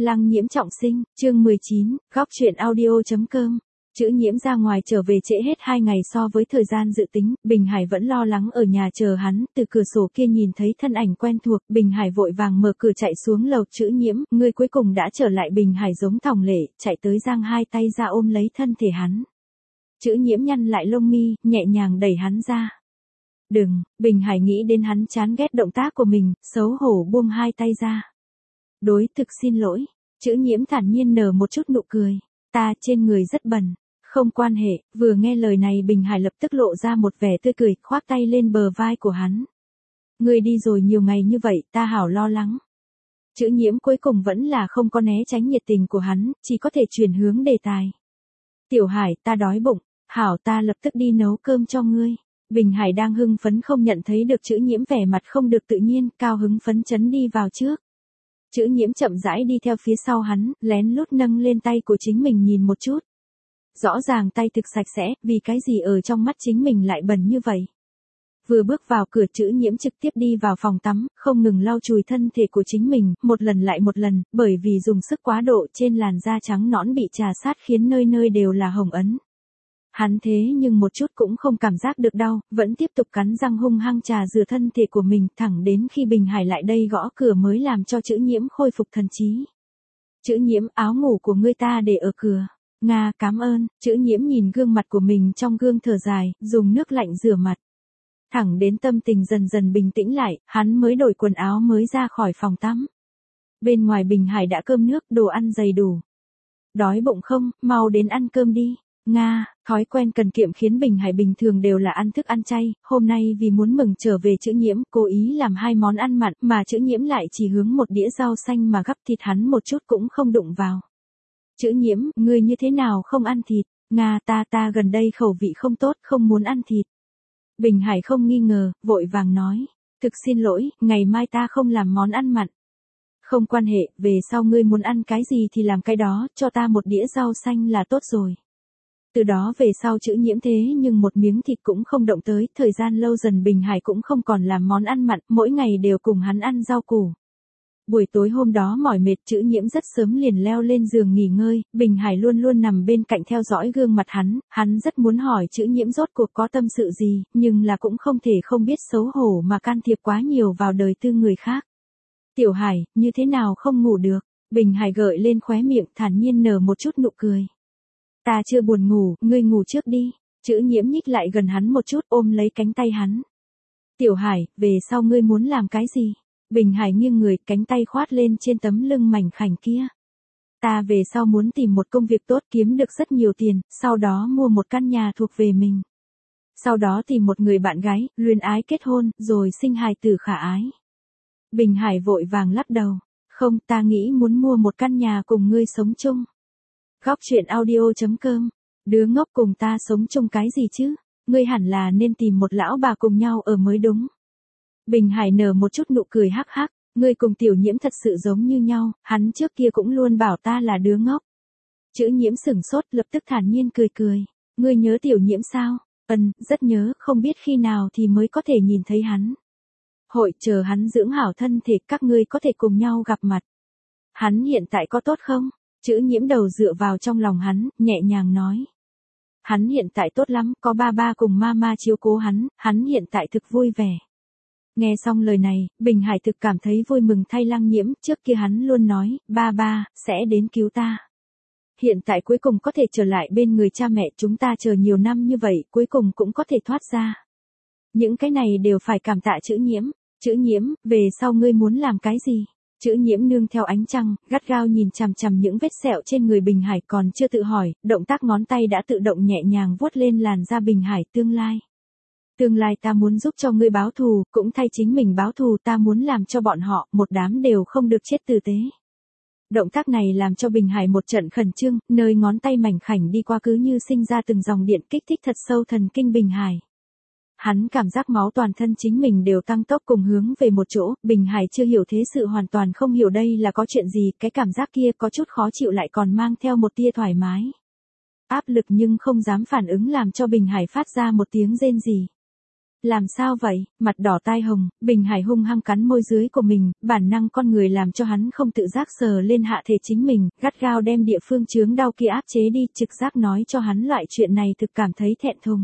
Lăng Nhiễm trọng sinh, chương 19, góc truyện audio.com. Chữ Nhiễm ra ngoài trở về trễ hết 2 ngày so với thời gian dự tính, Bình Hải vẫn lo lắng ở nhà chờ hắn, từ cửa sổ kia nhìn thấy thân ảnh quen thuộc, Bình Hải vội vàng mở cửa chạy xuống lầu. Chữ Nhiễm, ngươi cuối cùng đã trở lại. Bình Hải giống thòng lệ, chạy tới giang hai tay ra ôm lấy thân thể hắn. Chữ Nhiễm nhăn lại lông mi, nhẹ nhàng đẩy hắn ra. Đừng, Bình Hải nghĩ đến hắn chán ghét động tác của mình, xấu hổ buông hai tay ra. Đối thực xin lỗi, Chữ Nhiễm thản nhiên nở một chút nụ cười. Ta trên người rất bẩn. Không quan hệ, vừa nghe lời này Bình Hải lập tức lộ ra một vẻ tươi cười, khoác tay lên bờ vai của hắn. Ngươi đi rồi nhiều ngày như vậy, ta hảo lo lắng. Chữ Nhiễm cuối cùng vẫn là không có né tránh nhiệt tình của hắn, chỉ có thể chuyển hướng đề tài. Tiểu Hải, ta đói bụng, hảo ta lập tức đi nấu cơm cho ngươi. Bình Hải đang hưng phấn không nhận thấy được Chữ Nhiễm vẻ mặt không được tự nhiên, cao hứng phấn chấn đi vào trước. Chữ Nhiễm chậm rãi đi theo phía sau hắn, lén lút nâng lên tay của chính mình nhìn một chút. Rõ ràng tay thực sạch sẽ, vì cái gì ở trong mắt chính mình lại bẩn như vậy. Vừa bước vào cửa Chữ Nhiễm trực tiếp đi vào phòng tắm, không ngừng lau chùi thân thể của chính mình, một lần lại một lần, bởi vì dùng sức quá độ trên làn da trắng nõn bị trà sát khiến nơi nơi đều là hồng ấn. Hắn thế nhưng một chút cũng không cảm giác được đau, vẫn tiếp tục cắn răng hung hăng trà rửa thân thể của mình, thẳng đến khi Bình Hải lại đây gõ cửa mới làm cho Chữ Nhiễm khôi phục thần trí. Chữ Nhiễm, áo ngủ của ngươi ta để ở cửa. Nga, cảm ơn. Chữ Nhiễm nhìn gương mặt của mình trong gương thở dài, dùng nước lạnh rửa mặt. Thẳng đến tâm tình dần dần bình tĩnh lại, hắn mới đổi quần áo mới ra khỏi phòng tắm. Bên ngoài Bình Hải đã cơm nước, đồ ăn đầy đủ. Đói bụng không, mau đến ăn cơm đi. Nga, thói quen cần kiệm khiến Bình Hải bình thường đều là ăn thức ăn chay, hôm nay vì muốn mừng trở về Chữ Nhiễm, cố ý làm 2 món ăn mặn, mà Chữ Nhiễm lại chỉ hướng một đĩa rau xanh mà gắp thịt hắn một chút cũng không đụng vào. Chữ Nhiễm, ngươi như thế nào không ăn thịt? Nga, ta gần đây khẩu vị không tốt, không muốn ăn thịt. Bình Hải không nghi ngờ, vội vàng nói, thực xin lỗi, ngày mai ta không làm món ăn mặn. Không quan hệ, về sau ngươi muốn ăn cái gì thì làm cái đó, cho ta một đĩa rau xanh là tốt rồi. Từ đó về sau Chữ Nhiễm thế nhưng một miếng thịt cũng không động tới, thời gian lâu dần Bình Hải cũng không còn làm món ăn mặn, mỗi ngày đều cùng hắn ăn rau củ. Buổi tối hôm đó mỏi mệt Chữ Nhiễm rất sớm liền leo lên giường nghỉ ngơi, Bình Hải luôn luôn nằm bên cạnh theo dõi gương mặt hắn rất muốn hỏi Chữ Nhiễm rốt cuộc có tâm sự gì, nhưng là cũng không thể không biết xấu hổ mà can thiệp quá nhiều vào đời tư người khác. Tiểu Hải, như thế nào không ngủ được? Bình Hải gợi lên khóe miệng thản nhiên nở một chút nụ cười. Ta chưa buồn ngủ, ngươi ngủ trước đi. Chữ Nhiễm nhích lại gần hắn một chút ôm lấy cánh tay hắn. Tiểu Hải, về sau ngươi muốn làm cái gì? Bình Hải nghiêng người, cánh tay khoát lên trên tấm lưng mảnh khảnh kia. Ta về sau muốn tìm một công việc tốt kiếm được rất nhiều tiền, sau đó mua một căn nhà thuộc về mình. Sau đó tìm một người bạn gái, luyến ái kết hôn, rồi sinh hài tử khả ái. Bình Hải vội vàng lắc đầu. Không, ta nghĩ muốn mua một căn nhà cùng ngươi sống chung. Góc truyện audio.com. Đứa ngốc cùng ta sống chung cái gì chứ? Ngươi hẳn là nên tìm một lão bà cùng nhau ở mới đúng. Bình Hải nở một chút nụ cười hắc hắc. Ngươi cùng Tiểu Nhiễm thật sự giống như nhau, hắn trước kia cũng luôn bảo ta là đứa ngốc. Chữ Nhiễm sửng sốt lập tức thản nhiên cười cười. Ngươi nhớ Tiểu Nhiễm sao? Rất nhớ, không biết khi nào thì mới có thể nhìn thấy hắn. Hội chờ hắn dưỡng hảo thân thể các ngươi có thể cùng nhau gặp mặt. Hắn hiện tại có tốt không? Chữ Nhiễm đầu dựa vào trong lòng hắn, nhẹ nhàng nói. Hắn hiện tại tốt lắm, có ba cùng mama chiếu cố hắn hiện tại thực vui vẻ. Nghe xong lời này, Bình Hải thực cảm thấy vui mừng thay Lăng Nhiễm, trước kia hắn luôn nói, ba, sẽ đến cứu ta. Hiện tại cuối cùng có thể trở lại bên người cha mẹ chúng ta chờ nhiều năm như vậy, cuối cùng cũng có thể thoát ra. Những cái này đều phải cảm tạ Chữ Nhiễm. Chữ Nhiễm, về sau ngươi muốn làm cái gì? Chữ Nhiễm nương theo ánh trăng, gắt gao nhìn chằm chằm những vết sẹo trên người Bình Hải còn chưa tự hỏi, động tác ngón tay đã tự động nhẹ nhàng vuốt lên làn da Bình Hải. Tương lai ta muốn giúp cho ngươi báo thù, cũng thay chính mình báo thù, ta muốn làm cho bọn họ, một đám đều không được chết tử tế. Động tác này làm cho Bình Hải một trận khẩn trương, nơi ngón tay mảnh khảnh đi qua cứ như sinh ra từng dòng điện kích thích thật sâu thần kinh Bình Hải. Hắn cảm giác máu toàn thân chính mình đều tăng tốc cùng hướng về một chỗ, Bình Hải chưa hiểu thế sự hoàn toàn không hiểu đây là có chuyện gì, cái cảm giác kia có chút khó chịu lại còn mang theo một tia thoải mái. Áp lực nhưng không dám phản ứng làm cho Bình Hải phát ra một tiếng rên rỉ. Làm sao vậy? Mặt đỏ tai hồng, Bình Hải hung hăng cắn môi dưới của mình, bản năng con người làm cho hắn không tự giác sờ lên hạ thể chính mình, gắt gao đem địa phương chướng đau kia áp chế đi, trực giác nói cho hắn loại chuyện này thực cảm thấy thẹn thùng.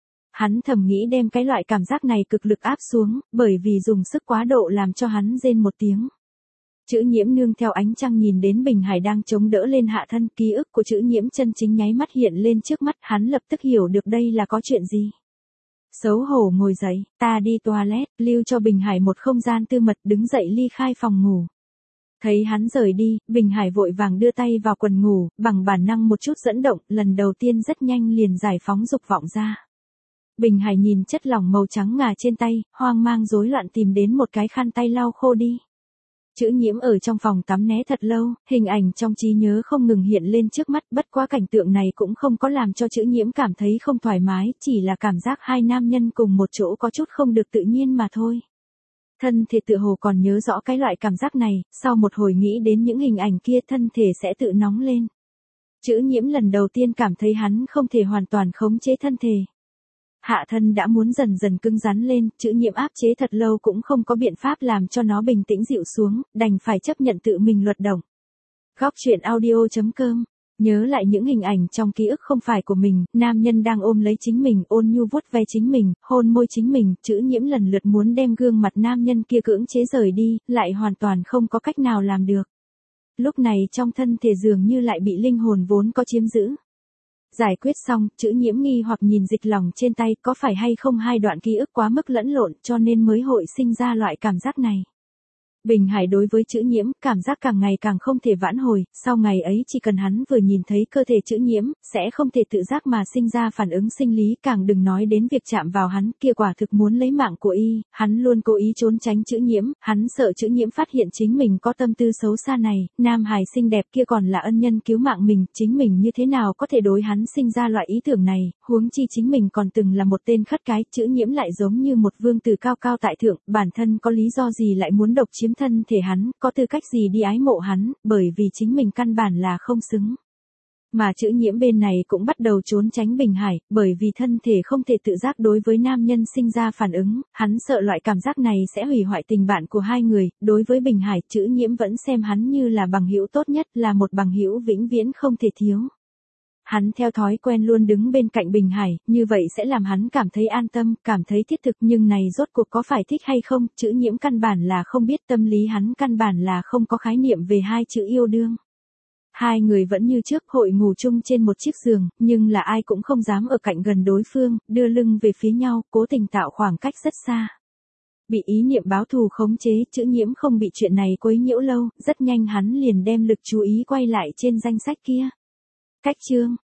Hắn thầm nghĩ đem cái loại cảm giác này cực lực áp xuống, bởi vì dùng sức quá độ làm cho hắn rên một tiếng. Chữ Nhiễm nương theo ánh trăng nhìn đến Bình Hải đang chống đỡ lên hạ thân, ký ức của Chữ Nhiễm chân chính nháy mắt hiện lên trước mắt, hắn lập tức hiểu được đây là có chuyện gì. Xấu hổ ngồi dậy, ta đi toilet, lưu cho Bình Hải một không gian tư mật, đứng dậy ly khai phòng ngủ. Thấy hắn rời đi, Bình Hải vội vàng đưa tay vào quần ngủ, bằng bản năng một chút dẫn động, lần đầu tiên rất nhanh liền giải phóng dục vọng ra. Bình Hải nhìn chất lỏng màu trắng ngà trên tay, hoang mang rối loạn tìm đến một cái khăn tay lau khô đi. Chữ Nhiễm ở trong phòng tắm né thật lâu, hình ảnh trong trí nhớ không ngừng hiện lên trước mắt, bất quá cảnh tượng này cũng không có làm cho Chữ Nhiễm cảm thấy không thoải mái, chỉ là cảm giác hai nam nhân cùng một chỗ có chút không được tự nhiên mà thôi. Thân thể tựa hồ còn nhớ rõ cái loại cảm giác này, sau một hồi nghĩ đến những hình ảnh kia thân thể sẽ tự nóng lên. Chữ Nhiễm lần đầu tiên cảm thấy hắn không thể hoàn toàn khống chế thân thể. Hạ thân đã muốn dần dần cứng rắn lên, Chữ Nhiễm áp chế thật lâu cũng không có biện pháp làm cho nó bình tĩnh dịu xuống, đành phải chấp nhận tự mình luật động. Góc truyện audio.com. Nhớ lại những hình ảnh trong ký ức không phải của mình, nam nhân đang ôm lấy chính mình, ôn nhu vuốt ve chính mình, hôn môi chính mình, Chữ Nhiễm lần lượt muốn đem gương mặt nam nhân kia cưỡng chế rời đi, lại hoàn toàn không có cách nào làm được. Lúc này trong thân thể dường như lại bị linh hồn vốn có chiếm giữ. Giải quyết xong, Chữ Nhiễm nghi hoặc nhìn dịch lỏng trên tay, có phải hay không hai đoạn ký ức quá mức lẫn lộn cho nên mới hội sinh ra loại cảm giác này. Bình Hải đối với Chữ Nhiễm, cảm giác càng ngày càng không thể vãn hồi, sau ngày ấy chỉ cần hắn vừa nhìn thấy cơ thể Chữ Nhiễm, sẽ không thể tự giác mà sinh ra phản ứng sinh lý, càng đừng nói đến việc chạm vào hắn, kia quả thực muốn lấy mạng của y, hắn luôn cố ý trốn tránh Chữ Nhiễm, hắn sợ Chữ Nhiễm phát hiện chính mình có tâm tư xấu xa này, nam hài xinh đẹp kia còn là ân nhân cứu mạng mình, chính mình như thế nào có thể đối hắn sinh ra loại ý tưởng này, huống chi chính mình còn từng là một tên khất cái, Chữ Nhiễm lại giống như một vương tử cao cao tại thượng, bản thân có lý do gì lại muốn độc chiếm thân thể hắn, có tư cách gì đi ái mộ hắn, bởi vì chính mình căn bản là không xứng. Mà Chữ Nhiễm bên này cũng bắt đầu trốn tránh Bình Hải, bởi vì thân thể không thể tự giác đối với nam nhân sinh ra phản ứng, hắn sợ loại cảm giác này sẽ hủy hoại tình bạn của hai người, đối với Bình Hải, Chữ Nhiễm vẫn xem hắn như là bằng hữu tốt nhất, là một bằng hữu vĩnh viễn không thể thiếu. Hắn theo thói quen luôn đứng bên cạnh Bình Hải, như vậy sẽ làm hắn cảm thấy an tâm, cảm thấy thiết thực, nhưng này rốt cuộc có phải thích hay không, Chữ Nhiễm căn bản là không biết, tâm lý hắn căn bản là không có khái niệm về hai chữ yêu đương. Hai người vẫn như trước hội ngủ chung trên một chiếc giường, nhưng là ai cũng không dám ở cạnh gần đối phương, đưa lưng về phía nhau, cố tình tạo khoảng cách rất xa. Bị ý niệm báo thù khống chế, Chữ Nhiễm không bị chuyện này quấy nhiễu lâu, rất nhanh hắn liền đem lực chú ý quay lại trên danh sách kia. Cách chương